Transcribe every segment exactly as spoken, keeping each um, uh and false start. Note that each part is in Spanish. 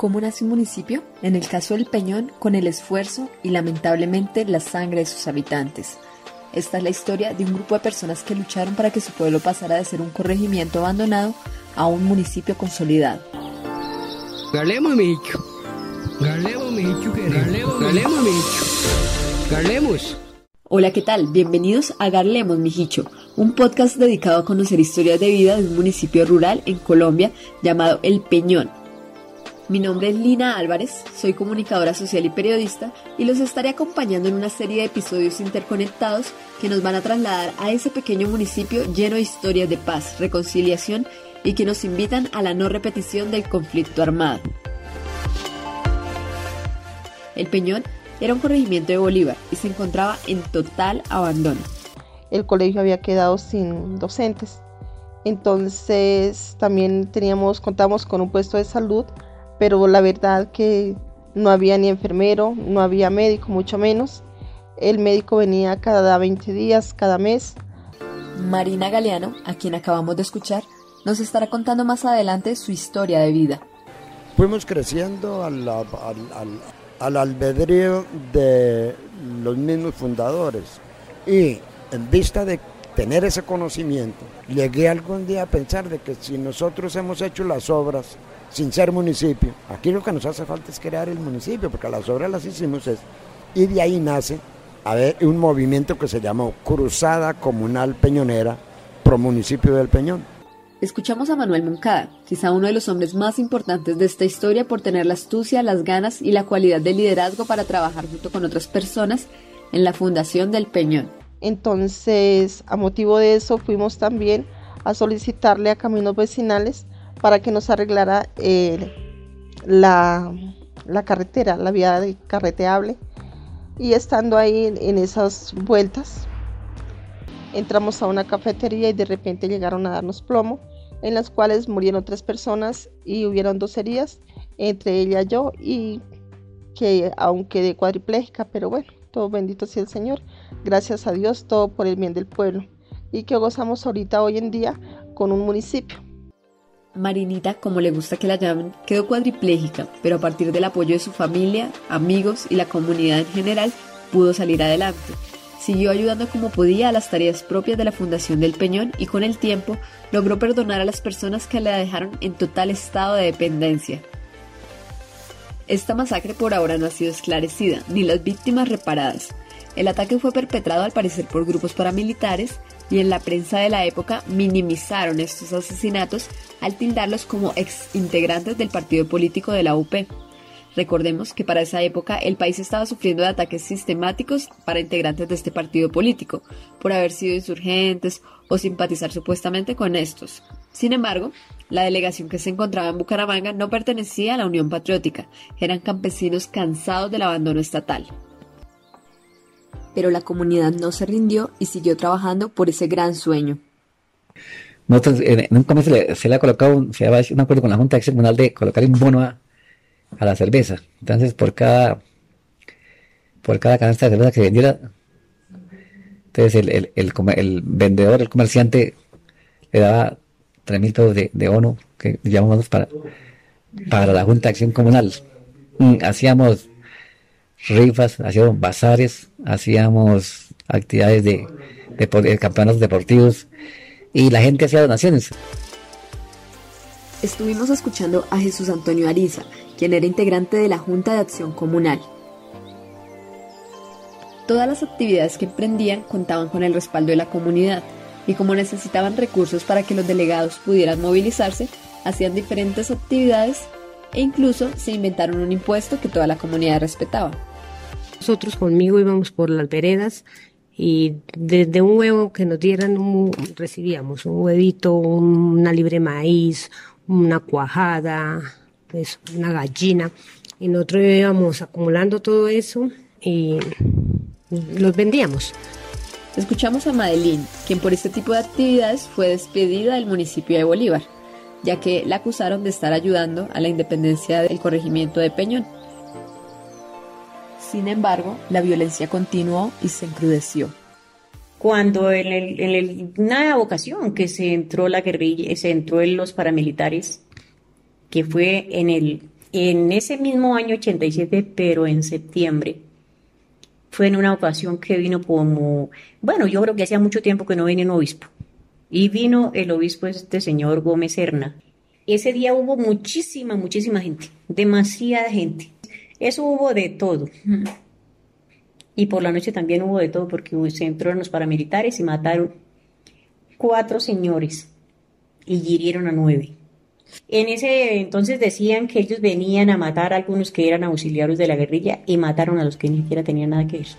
¿Cómo nace un municipio? En el caso del Peñón, con el esfuerzo y lamentablemente la sangre de sus habitantes. Esta es la historia de un grupo de personas que lucharon para que su pueblo pasara de ser un corregimiento abandonado a un municipio consolidado. Galemos, mijo. Galemos, mijo. Galemos, galemos, mijo. Galemos. Hola, ¿qué tal? Bienvenidos a Garlemos, mijicho, un podcast dedicado a conocer historias de vida de un municipio rural en Colombia llamado El Peñón. Mi nombre es Lina Álvarez, soy comunicadora social y periodista y los estaré acompañando en una serie de episodios interconectados que nos van a trasladar a ese pequeño municipio lleno de historias de paz, reconciliación y que nos invitan a la no repetición del conflicto armado. El Peñón era un corregimiento de Bolívar y se encontraba en total abandono. El colegio había quedado sin docentes, entonces también teníamos, contamos con un puesto de salud, pero la verdad que no había ni enfermero, no había médico, mucho menos. El médico venía cada veinte días, cada mes. Marina Galeano, a quien acabamos de escuchar, nos estará contando más adelante su historia de vida. Fuimos creciendo al, al, al, al albedrío de los mismos fundadores y en vista de tener ese conocimiento, llegué algún día a pensar de que si nosotros hemos hecho las obras sin ser municipio, aquí lo que nos hace falta es crear el municipio, porque las obras las hicimos es, y de ahí nace a ver, un movimiento que se llamó Cruzada Comunal Peñonera Pro Municipio del Peñón. Escuchamos a Manuel Moncada, quizá uno de los hombres más importantes de esta historia por tener la astucia, las ganas y la cualidad de liderazgo para trabajar junto con otras personas en la fundación del Peñón. Entonces, a motivo de eso, fuimos también a solicitarle a Caminos Vecinales para que nos arreglara eh, la, la carretera, la vía de carreteable. Y estando ahí en esas vueltas, entramos a una cafetería y de repente llegaron a darnos plomo, en las cuales murieron tres personas y hubieron dos heridas, entre ella yo, y que aún quedé cuadripléjica, pero bueno, todo bendito sea el Señor, gracias a Dios, todo por el bien del pueblo, y que gozamos ahorita hoy en día con un municipio. Marinita, como le gusta que la llamen, quedó cuadripléjica, pero a partir del apoyo de su familia, amigos y la comunidad en general, pudo salir adelante. Siguió ayudando como podía a las tareas propias de la Fundación del Peñón y con el tiempo logró perdonar a las personas que la dejaron en total estado de dependencia. Esta masacre por ahora no ha sido esclarecida, ni las víctimas reparadas. El ataque fue perpetrado al parecer por grupos paramilitares y en la prensa de la época minimizaron estos asesinatos al tildarlos como ex integrantes del partido político de la U P. Recordemos que para esa época el país estaba sufriendo de ataques sistemáticos para integrantes de este partido político, por haber sido insurgentes o simpatizar supuestamente con estos. Sin embargo, la delegación que se encontraba en Bucaramanga no pertenecía a la Unión Patriótica, eran campesinos cansados del abandono estatal. Pero la comunidad no se rindió y siguió trabajando por ese gran sueño. Nosotros en, en un comienzo se, se le ha colocado, un, se había hecho un acuerdo con la Junta de Acción Comunal de colocar un bono a, a la cerveza. Entonces por cada por cada canasta de cerveza que vendiera, entonces el, el, el, el, el vendedor, el comerciante le daba tres mil pesos de, de bono que llamamos para, para la Junta de Acción Comunal. Mm, hacíamos rifas, hacíamos bazares, hacíamos actividades de, de, de campeonatos deportivos y la gente hacía donaciones. Estuvimos escuchando a Jesús Antonio Ariza, quien era integrante de la Junta de Acción Comunal. Todas las actividades que emprendían contaban con el respaldo de la comunidad y como necesitaban recursos para que los delegados pudieran movilizarse, hacían diferentes actividades e incluso se inventaron un impuesto que toda la comunidad respetaba. Nosotros conmigo íbamos por las veredas y desde un huevo que nos dieran un, recibíamos un huevito, una libre maíz, una cuajada, pues, una gallina, y nosotros íbamos acumulando todo eso y los vendíamos. Escuchamos a Madeline, quien por este tipo de actividades fue despedida del municipio de Bolívar, ya que la acusaron de estar ayudando a la independencia del corregimiento de Peñón. Sin embargo, la violencia continuó y se encrudeció. Cuando en, el, en el, una ocasión que se entró la guerrilla, se entró en los paramilitares, que fue en el En ese mismo año ochenta y siete, pero en septiembre, fue en una ocasión que vino como, bueno, yo creo que hacía mucho tiempo que no venía un obispo, y vino el obispo este señor Gómez Serna. Ese día hubo muchísima, muchísima gente, demasiada gente. Eso hubo de todo. Y por la noche también hubo de todo porque se entraron los paramilitares y mataron cuatro señores y hirieron a nueve. En ese entonces decían que ellos venían a matar a algunos que eran auxiliares de la guerrilla y mataron a los que ni siquiera tenían nada que ver.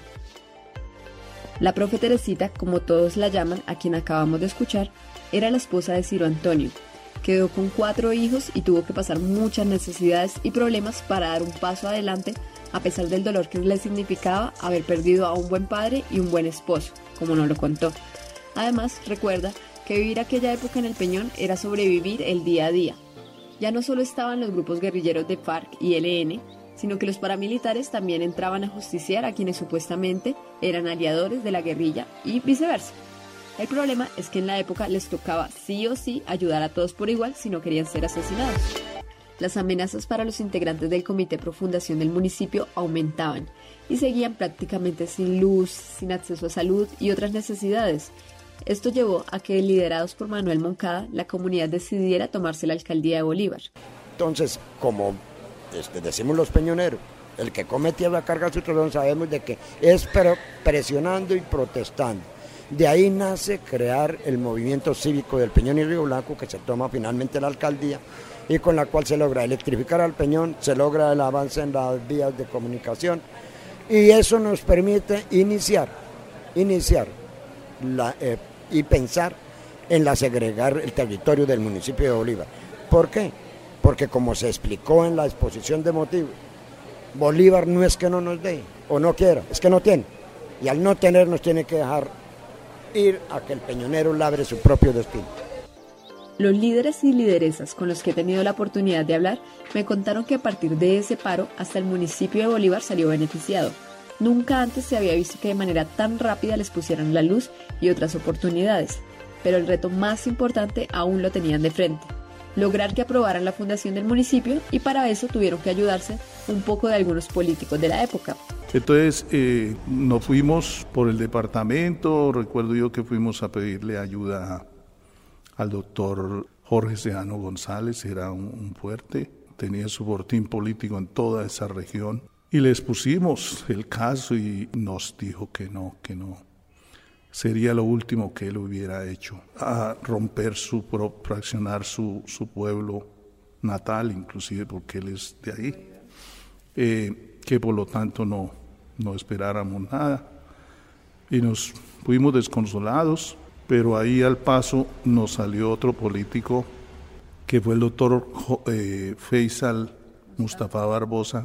La profe Teresita, como todos la llaman, a quien acabamos de escuchar, era la esposa de Ciro Antonio. Quedó con cuatro hijos y tuvo que pasar muchas necesidades y problemas para dar un paso adelante, a pesar del dolor que le significaba haber perdido a un buen padre y un buen esposo, como nos lo contó. Además, recuerda que vivir aquella época en el Peñón era sobrevivir el día a día. Ya no solo estaban los grupos guerrilleros de FARC y L N, sino que los paramilitares también entraban a justiciar a quienes supuestamente eran aliadores de la guerrilla y viceversa. El problema es que en la época les tocaba sí o sí ayudar a todos por igual si no querían ser asesinados. Las amenazas para los integrantes del Comité Pro Fundación del municipio aumentaban y seguían prácticamente sin luz, sin acceso a salud y otras necesidades. Esto llevó a que, liderados por Manuel Moncada, la comunidad decidiera tomarse la alcaldía de Bolívar. Entonces, como este, decimos los peñoneros, el que come tierra carga su trozón, sabemos de que es pero presionando y protestando. De ahí nace crear el movimiento cívico del Peñón y Río Blanco, que se toma finalmente la alcaldía y con la cual se logra electrificar al Peñón, se logra el avance en las vías de comunicación y eso nos permite iniciar, iniciar la, eh, y pensar en la segregar el territorio del municipio de Bolívar. ¿Por qué? Porque como se explicó en la exposición de motivos, Bolívar no es que no nos dé o no quiera, es que no tiene. Y al no tener nos tiene que dejar ir a que el peñonero labre su propio destino. Los líderes y lideresas con los que he tenido la oportunidad de hablar me contaron que a partir de ese paro hasta el municipio de Bolívar salió beneficiado. Nunca antes se había visto que de manera tan rápida les pusieran la luz y otras oportunidades, pero el reto más importante aún lo tenían de frente: lograr que aprobaran la fundación del municipio, y para eso tuvieron que ayudarse un poco de algunos políticos de la época. Entonces eh, nos fuimos por el departamento, recuerdo yo que fuimos a pedirle ayuda al doctor Jorge Sejano González, era un, un fuerte, tenía su fortín político en toda esa región, y le expusimos el caso y nos dijo que no, que no. Sería lo último que él hubiera hecho, a romper su, fraccionar su, su pueblo natal, inclusive porque él es de ahí, eh, que por lo tanto no, no esperáramos nada. Y nos fuimos desconsolados, pero ahí al paso nos salió otro político, que fue el doctor eh, Faisal Mustafa Barbosa,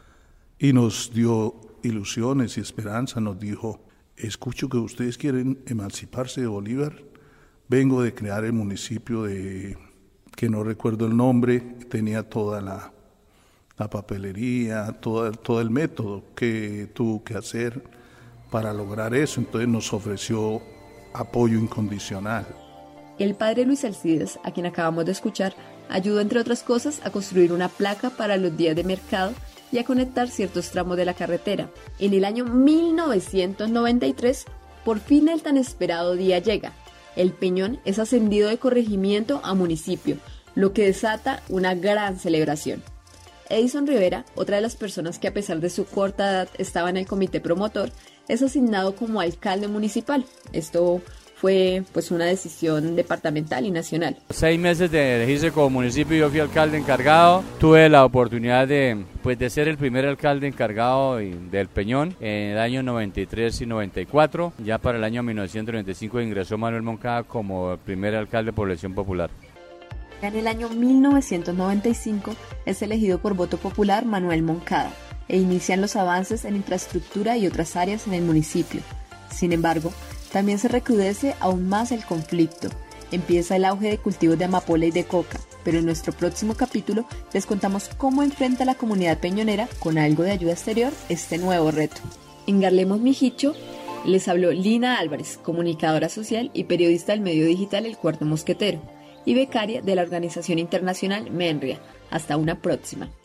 y nos dio ilusiones y esperanza, nos dijo: escucho que ustedes quieren emanciparse de Bolívar, vengo de crear el municipio de, que no recuerdo el nombre, tenía toda la, la papelería, todo, todo el método que tuvo que hacer para lograr eso, entonces nos ofreció apoyo incondicional. El padre Luis Alcides, a quien acabamos de escuchar, ayudó entre otras cosas a construir una placa para los días de mercado y a conectar ciertos tramos de la carretera. En el año mil novecientos noventa y tres, por fin el tan esperado día llega. El Peñón es ascendido de corregimiento a municipio, lo que desata una gran celebración. Edison Rivera, otra de las personas que a pesar de su corta edad estaba en el comité promotor, es asignado como alcalde municipal. Esto fue pues una decisión departamental y nacional. Seis meses de elegirse como municipio, yo fui alcalde encargado. Tuve la oportunidad de, pues, de ser el primer alcalde encargado del Peñón en el año noventa y tres y noventa y cuatro. Ya para el año mil novecientos noventa y cinco ingresó Manuel Moncada como el primer alcalde por elección popular. En el año mil novecientos noventa y cinco es elegido por voto popular Manuel Moncada e inician los avances en infraestructura y otras áreas en el municipio. Sin embargo, también se recrudece aún más el conflicto. Empieza el auge de cultivos de amapola y de coca, pero en nuestro próximo capítulo les contamos cómo enfrenta la comunidad peñonera, con algo de ayuda exterior, este nuevo reto. En Garlemos Mijicho les habló Lina Álvarez, comunicadora social y periodista del medio digital El Cuarto Mosquetero, y becaria de la organización internacional MENRIA. Hasta una próxima.